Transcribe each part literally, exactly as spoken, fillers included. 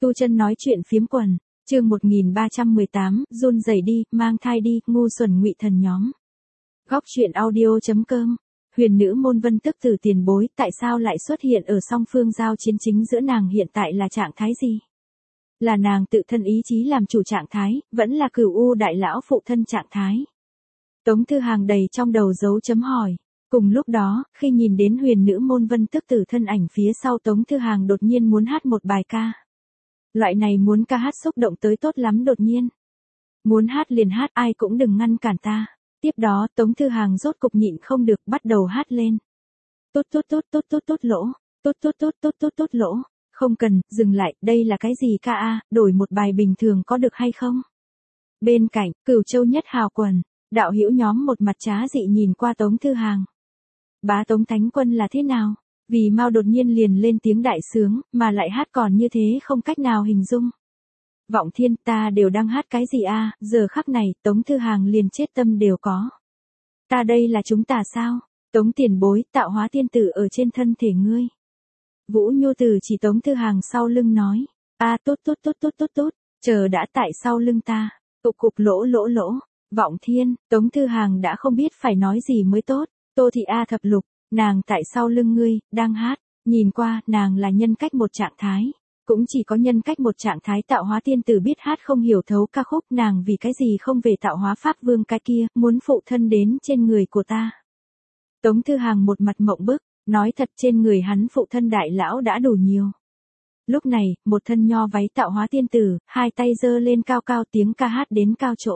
Tu Chân nói chuyện phiếm quần, chương một nghìn ba trăm mười tám, run rẩy đi, mang thai đi, ngu xuẩn ngụy thần nhóm. Góc truyện audio chấm com. Huyền nữ môn Vân Tức Tử tiền bối, tại sao lại xuất hiện ở song phương giao chiến chính giữa nàng hiện tại là trạng thái gì? Là nàng tự thân ý chí làm chủ trạng thái, vẫn là Cửu U đại lão phụ thân trạng thái? Tống Thư Hàng đầy trong đầu dấu chấm hỏi. Cùng lúc đó, khi nhìn đến huyền nữ môn Vân Tức Tử thân ảnh phía sau, Tống Thư Hàng đột nhiên muốn hát một bài ca. Loại này muốn ca hát xúc động tới tốt lắm đột nhiên. Muốn hát liền hát, ai cũng đừng ngăn cản ta. Tiếp đó, Tống Thư Hàng rốt cục nhịn không được, bắt đầu hát lên. Tốt tốt tốt tốt tốt tốt lỗ, tốt tốt tốt tốt tốt tốt lỗ. Không cần, dừng lại, đây là cái gì ca a, đổi một bài bình thường có được hay không? Bên cạnh, Cửu Châu Nhất Hào quần, đạo hữu nhóm một mặt trá dị nhìn qua Tống Thư Hàng. Bá Tống Thánh Quân là thế nào? Vì mau đột nhiên liền lên tiếng đại sướng, mà lại hát còn như thế không cách nào hình dung. Vọng Thiên, ta đều đang hát cái gì a? Giờ khắc này, Tống Thư Hàng liền chết tâm đều có. Ta đây là chúng ta sao? Tống tiền bối, tạo hóa tiên tử ở trên thân thể ngươi. Vũ Nhu Từ chỉ Tống Thư Hàng sau lưng nói. A tốt tốt tốt tốt tốt tốt, chờ đã tại sau lưng ta. Cục cục lỗ lỗ lỗ. Vọng Thiên, Tống Thư Hàng đã không biết phải nói gì mới tốt. Tô Thị A thập lục, nàng tại sau lưng ngươi, đang hát. Nhìn qua, nàng là nhân cách một trạng thái. Cũng chỉ có nhân cách một trạng thái tạo hóa tiên tử biết hát không hiểu thấu ca khúc, nàng vì cái gì không về tạo hóa pháp vương cái kia, muốn phụ thân đến trên người của ta. Tống Thư Hàng một mặt mộng bức, nói thật trên người hắn phụ thân đại lão đã đủ nhiều. Lúc này, một thân nho váy tạo hóa tiên tử, hai tay giơ lên cao cao tiếng ca hát đến cao chỗ.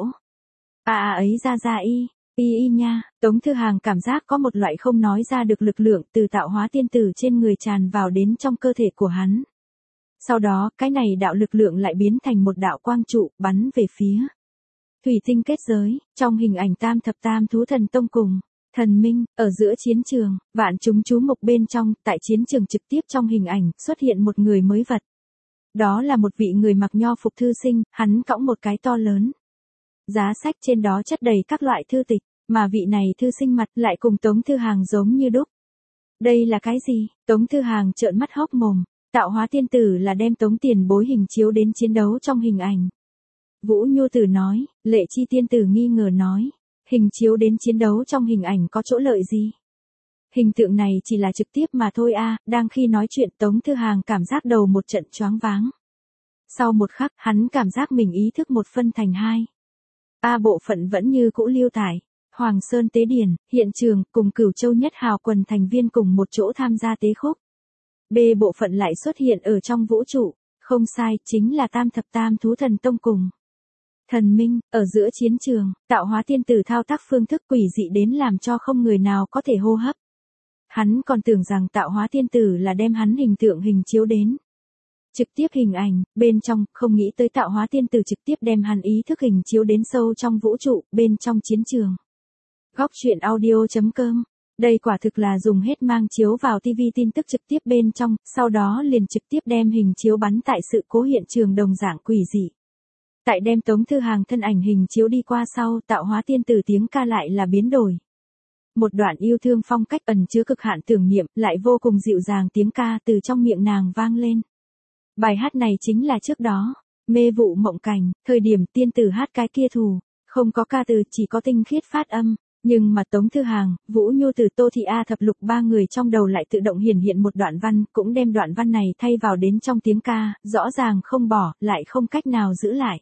À à ấy ra ra y, y y nha, Tống Thư Hàng cảm giác có một loại không nói ra được lực lượng từ tạo hóa tiên tử trên người tràn vào đến trong cơ thể của hắn. Sau đó, cái này đạo lực lượng lại biến thành một đạo quang trụ, bắn về phía thủy tinh kết giới, trong hình ảnh tam thập tam thú thần tông cùng thần minh, ở giữa chiến trường, vạn chúng chú mục bên trong, tại chiến trường trực tiếp trong hình ảnh, xuất hiện một người mới vật. Đó là một vị người mặc nho phục thư sinh, hắn cõng một cái to lớn giá sách, trên đó chất đầy các loại thư tịch, mà vị này thư sinh mặt lại cùng Tống Thư Hàng giống như đúc. Đây là cái gì? Tống Thư Hàng trợn mắt hốc mồm. Tạo hóa tiên tử là đem Tống tiền bối hình chiếu đến chiến đấu trong hình ảnh. Vũ Nhu Tử nói, Lệ Chi tiên tử nghi ngờ nói, hình chiếu đến chiến đấu trong hình ảnh có chỗ lợi gì? Hình tượng này chỉ là trực tiếp mà thôi a. Đang khi nói chuyện Tống Thư Hàng cảm giác đầu một trận choáng váng. Sau một khắc, hắn cảm giác mình ý thức một phân thành hai. A bộ phận vẫn như cũ lưu tải. Hoàng Sơn Tế Điển, hiện trường, cùng Cửu Châu Nhất Hào quần thành viên cùng một chỗ tham gia tế khúc. B bộ phận lại xuất hiện ở trong vũ trụ, không sai, chính là tam thập tam thú thần tông cùng thần minh, ở giữa chiến trường, tạo hóa tiên tử thao tác phương thức quỷ dị đến làm cho không người nào có thể hô hấp. Hắn còn tưởng rằng tạo hóa tiên tử là đem hắn hình tượng hình chiếu đến trực tiếp hình ảnh, bên trong, không nghĩ tới tạo hóa tiên tử trực tiếp đem hắn ý thức hình chiếu đến sâu trong vũ trụ, bên trong chiến trường. Góc truyện audio chấm com. Đây quả thực là dùng hết mang chiếu vào ti vi tin tức trực tiếp bên trong, sau đó liền trực tiếp đem hình chiếu bắn tại sự cố hiện trường đồng dạng quỷ dị. Tại đem Tống Thư Hàng thân ảnh hình chiếu đi qua sau, tạo hóa tiên tử tiếng ca lại là biến đổi. Một đoạn yêu thương phong cách ẩn chứa cực hạn tưởng niệm, lại vô cùng dịu dàng tiếng ca từ trong miệng nàng vang lên. Bài hát này chính là trước đó, Mê Vụ Mộng Cảnh, thời điểm tiên tử hát cái kia thù, không có ca từ, chỉ có tinh khiết phát âm. Nhưng mà Tống Thư Hàng, Vũ Nhu Từ, Tô Thị A thập lục ba người trong đầu lại tự động hiển hiện một đoạn văn, cũng đem đoạn văn này thay vào đến trong tiếng ca, rõ ràng không bỏ, lại không cách nào giữ lại.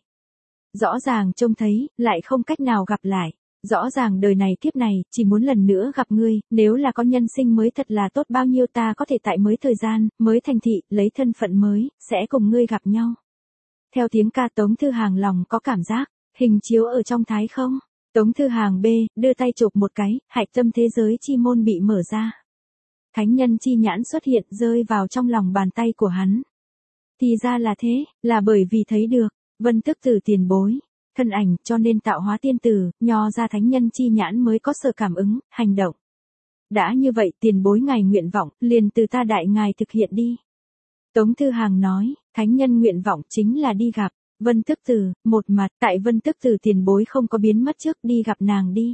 Rõ ràng trông thấy, lại không cách nào gặp lại. Rõ ràng đời này kiếp này, chỉ muốn lần nữa gặp ngươi, nếu là có nhân sinh mới thật là tốt bao nhiêu, ta có thể tại mới thời gian, mới thành thị, lấy thân phận mới, sẽ cùng ngươi gặp nhau. Theo tiếng ca Tống Thư Hàng lòng có cảm giác, hình chiếu ở trong thái không? Tống Thư Hàng B, đưa tay chụp một cái, hạch tâm thế giới chi môn bị mở ra. Thánh nhân chi nhãn xuất hiện rơi vào trong lòng bàn tay của hắn. Thì ra là thế, là bởi vì thấy được, Vân Tức Tử tiền bối, thân ảnh cho nên tạo hóa tiên tử, nho ra thánh nhân chi nhãn mới có sự cảm ứng, hành động. Đã như vậy tiền bối ngài nguyện vọng, liền từ ta đại ngài thực hiện đi. Tống Thư Hàng nói, thánh nhân nguyện vọng chính là đi gặp Vân Tức Tử, một mặt, tại Vân Tức Tử tiền bối không có biến mất trước, đi gặp nàng đi.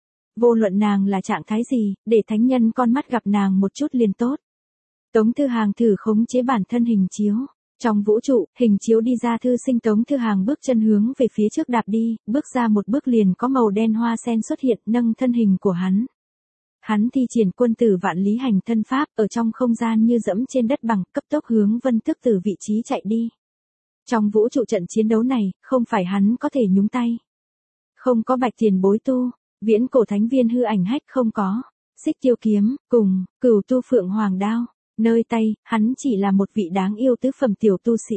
Vô luận nàng là trạng thái gì, để thánh nhân con mắt gặp nàng một chút liền tốt. Tống Thư Hàng thử khống chế bản thân hình chiếu, Trong vũ trụ, hình chiếu đi ra thư sinh Tống Thư Hàng bước chân hướng về phía trước đạp đi, bước ra một bước liền có màu đen hoa sen xuất hiện nâng thân hình của hắn. Hắn thi triển quân tử vạn lý hành thân pháp ở trong không gian như dẫm trên đất bằng, cấp tốc hướng Vân Tước Tử vị trí chạy đi. Trong vũ trụ trận chiến đấu này, không phải hắn có thể nhúng tay. Không có Bạch Tiền Bối tu, Viễn Cổ Thánh Viên hư ảnh hách không có, Xích Tiêu kiếm, cùng, Cửu Tu Phượng Hoàng đao, nơi tay, hắn chỉ là một vị đáng yêu tứ phẩm tiểu tu sĩ.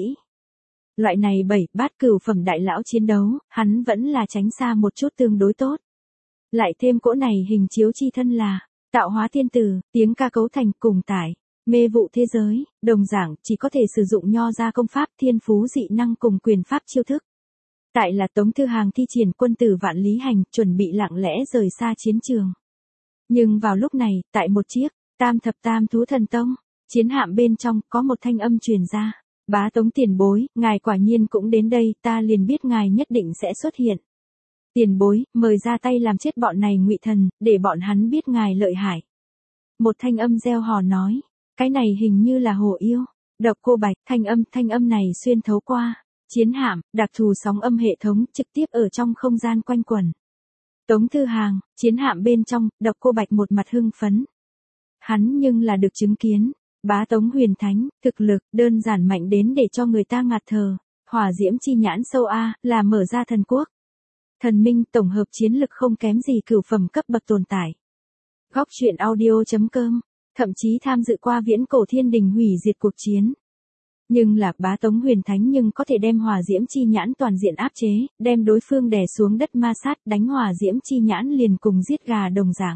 Loại này bảy bát cửu phẩm đại lão chiến đấu, hắn vẫn là tránh xa một chút tương đối tốt. Lại thêm cỗ này hình chiếu chi thân là, tạo hóa thiên tử, tiếng ca cấu thành cùng tải, mê vụ thế giới, đồng dạng chỉ có thể sử dụng nho ra công pháp thiên phú dị năng cùng quyền pháp chiêu thức. Tại là Tống Thư Hàng thi triển quân tử vạn lý hành, chuẩn bị lặng lẽ rời xa chiến trường. Nhưng vào lúc này, tại một chiếc, tam thập tam thú thần tông, chiến hạm bên trong có một thanh âm truyền ra. Bá Tống tiền bối, ngài quả nhiên cũng đến đây, ta liền biết ngài nhất định sẽ xuất hiện. Tiền bối, mời ra tay làm chết bọn này ngụy thần, để bọn hắn biết ngài lợi hại. Một thanh âm reo hò nói, cái này hình như là hồ yêu, Độc Cô Bạch, thanh âm, thanh âm này xuyên thấu qua chiến hạm, đặc thù sóng âm hệ thống trực tiếp ở trong không gian quanh quẩn. Tống Thư Hàng, chiến hạm bên trong, Độc Cô Bạch một mặt hưng phấn. Hắn nhưng là được chứng kiến, Bá Tống huyền thánh, thực lực, đơn giản mạnh đến để cho người ta ngạt thở, hỏa diễm chi nhãn sâu A, là mở ra thần quốc. Thần minh tổng hợp chiến lực không kém gì cửu phẩm cấp bậc tồn tại. Góc truyện audio chấm com, thậm chí tham dự qua Viễn Cổ Thiên Đình hủy diệt cuộc chiến. Nhưng là Bá Tống huyền thánh nhưng có thể đem hỏa diễm chi nhãn toàn diện áp chế, đem đối phương đè xuống đất ma sát, đánh hỏa diễm chi nhãn liền cùng giết gà đồng dạng.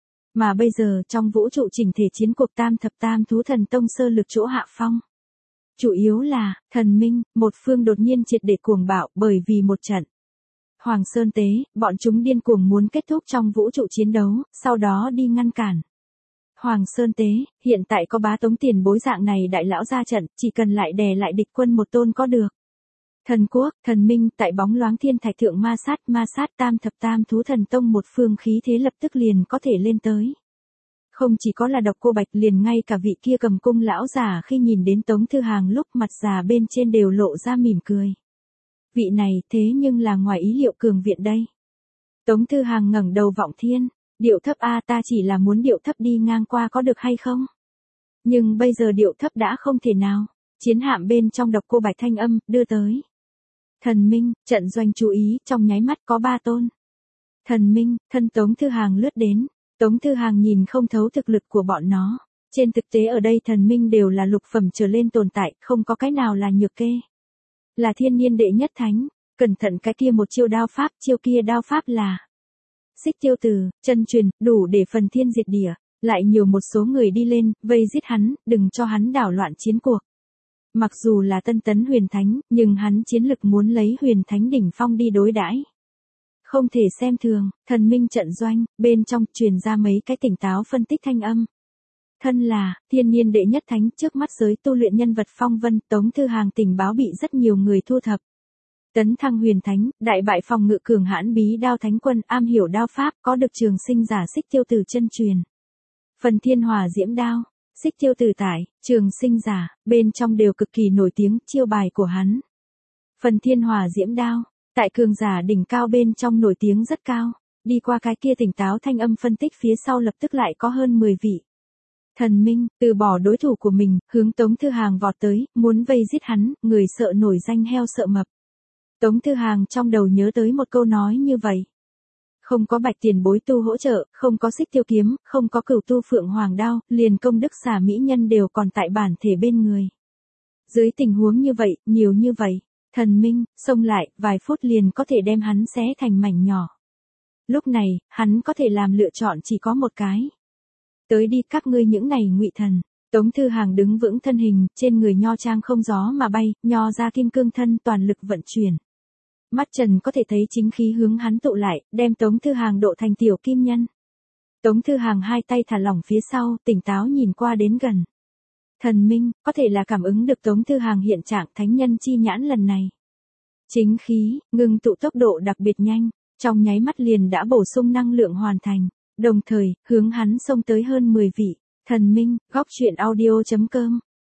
Mà bây giờ trong vũ trụ chỉnh thể chiến cuộc tam thập tam thú thần tông sơ lược chỗ hạ phong. Chủ yếu là, thần minh, một phương đột nhiên triệt để cuồng bạo bởi vì một trận. Hoàng Sơn Tế, bọn chúng điên cuồng muốn kết thúc trong vũ trụ chiến đấu, sau đó đi ngăn cản. Hoàng Sơn Tế, hiện tại có Bá Tống tiền bối dạng này đại lão ra trận, chỉ cần lại đè lại địch quân một tôn có được. Thần quốc, thần minh tại bóng loáng thiên thạch thượng ma sát, ma sát tam thập tam thú thần tông một phương khí thế lập tức liền có thể lên tới. Không chỉ có là Độc Cô Bạch, liền ngay cả vị kia cầm cung lão già khi nhìn đến Tống Thư Hàng lúc mặt già bên trên đều lộ ra mỉm cười. Vị này thế nhưng là ngoài ý liệu cường viện đây. Tống Thư Hàng ngẩng đầu vọng thiên, điệu thấp a, ta chỉ là muốn điệu thấp đi ngang qua có được hay không? Nhưng bây giờ điệu thấp đã không thể nào. Chiến hạm bên trong Độc Cô Bạch thanh âm đưa tới. Thần minh, trận doanh chú ý, trong nháy mắt có ba tôn. Thần minh, thân Tống Thư Hàng lướt đến, Tống Thư Hàng nhìn không thấu thực lực của bọn nó. Trên thực tế ở đây thần minh đều là lục phẩm trở lên tồn tại, không có cái nào là nhược kê. Là thiên niên đệ nhất thánh, cẩn thận cái kia một chiêu đao pháp, chiêu kia đao pháp là Xích Tiêu Tử, chân truyền, đủ để phần thiên diệt địa, lại nhiều một số người đi lên, vây giết hắn, đừng cho hắn đảo loạn chiến cuộc. Mặc dù là tân tấn huyền thánh, nhưng hắn chiến lực muốn lấy huyền thánh đỉnh phong đi đối đãi. Không thể xem thường, thần minh trận doanh, bên trong truyền ra mấy cái tỉnh táo phân tích thanh âm. Thân là, thiên niên đệ nhất thánh, trước mắt giới tu luyện nhân vật phong vân, Tống Thư Hàng tình báo bị rất nhiều người thu thập. Tấn thăng huyền thánh, đại bại phòng ngự cường hãn bí đao thánh quân, am hiểu đao pháp, có được trường sinh giả Xích Tiêu Tử chân truyền. Phần thiên hỏa diễm đao, Xích Tiêu Tử tải, trường sinh giả, bên trong đều cực kỳ nổi tiếng, chiêu bài của hắn. Phần thiên hỏa diễm đao, tại cường giả đỉnh cao bên trong nổi tiếng rất cao, đi qua cái kia tỉnh táo thanh âm phân tích phía sau lập tức lại có hơn mười vị. Thần minh, từ bỏ đối thủ của mình, hướng Tống Thư Hàng vọt tới, muốn vây giết hắn, người sợ nổi danh heo sợ mập. Tống Thư Hàng trong đầu nhớ tới một câu nói như vậy. Không có Bạch tiền bối tu hỗ trợ, không có Xích Tiêu kiếm, không có Cửu Tu Phượng Hoàng đao, liền công đức xà mỹ nhân đều còn tại bản thể bên người. Dưới tình huống như vậy, nhiều như vậy, thần minh, xông lại, vài phút liền có thể đem hắn xé thành mảnh nhỏ. Lúc này, hắn có thể làm lựa chọn chỉ có một cái. Tới đi các ngươi những này ngụy thần. Tống Thư Hàng đứng vững thân hình, trên người nho trang không gió mà bay, nho ra kim cương thân toàn lực vận chuyển. Mắt Trần có thể thấy chính khí hướng hắn tụ lại, đem Tống Thư Hàng độ thành tiểu kim nhân. Tống Thư Hàng hai tay thả lỏng phía sau, tỉnh táo nhìn qua đến gần. Thần minh, có thể là cảm ứng được Tống Thư Hàng hiện trạng thánh nhân chi nhãn lần này. Chính khí, ngừng tụ tốc độ đặc biệt nhanh, trong nháy mắt liền đã bổ sung năng lượng hoàn thành, đồng thời, hướng hắn xông tới hơn mười vị. Thần minh, góc truyện audio chấm com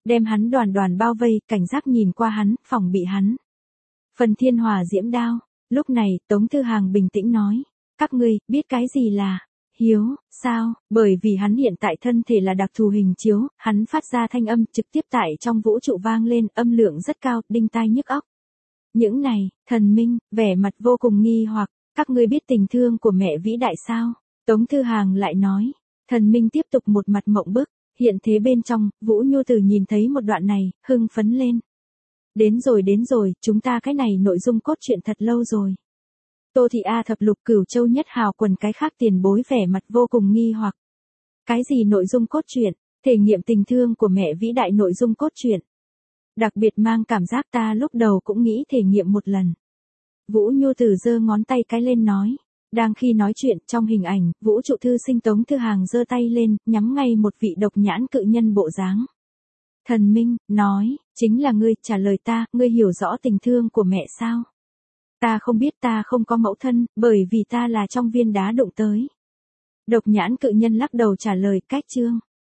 đem hắn đoàn đoàn bao vây, cảnh giác nhìn qua hắn, phòng bị hắn. Phần thiên hỏa diễm đao. Lúc này, Tống Thư Hàng bình tĩnh nói. Các ngươi, biết cái gì là hiếu, sao? Bởi vì hắn hiện tại thân thể là đặc thù hình chiếu, hắn phát ra thanh âm trực tiếp tại trong vũ trụ vang lên, âm lượng rất cao, đinh tai nhức óc. Những này, thần minh, vẻ mặt vô cùng nghi hoặc, các ngươi biết tình thương của mẹ vĩ đại sao? Tống Thư Hàng lại nói. Thần minh tiếp tục một mặt mộng bức, hiện thế bên trong, Vũ Nhu Tử nhìn thấy một đoạn này, hưng phấn lên. Đến rồi đến rồi, chúng ta cái này nội dung cốt truyện thật lâu rồi. Tô Thị A thập lục cửu châu nhất hào quần cái khác tiền bối vẻ mặt vô cùng nghi hoặc. Cái gì nội dung cốt truyện, thể nghiệm tình thương của mẹ vĩ đại nội dung cốt truyện. Đặc biệt mang cảm giác ta lúc đầu cũng nghĩ thể nghiệm một lần. Vũ Nhu Tử giơ ngón tay cái lên nói. Đang khi nói chuyện trong hình ảnh, vũ trụ thư sinh Tống Thư Hàng giơ tay lên, nhắm ngay một vị độc nhãn cự nhân bộ dáng. Thần minh, nói, chính là ngươi, trả lời ta, ngươi hiểu rõ tình thương của mẹ sao? Ta không biết, ta không có mẫu thân, bởi vì ta là trong viên đá đụng tới. Độc nhãn cự nhân lắc đầu trả lời cách chương.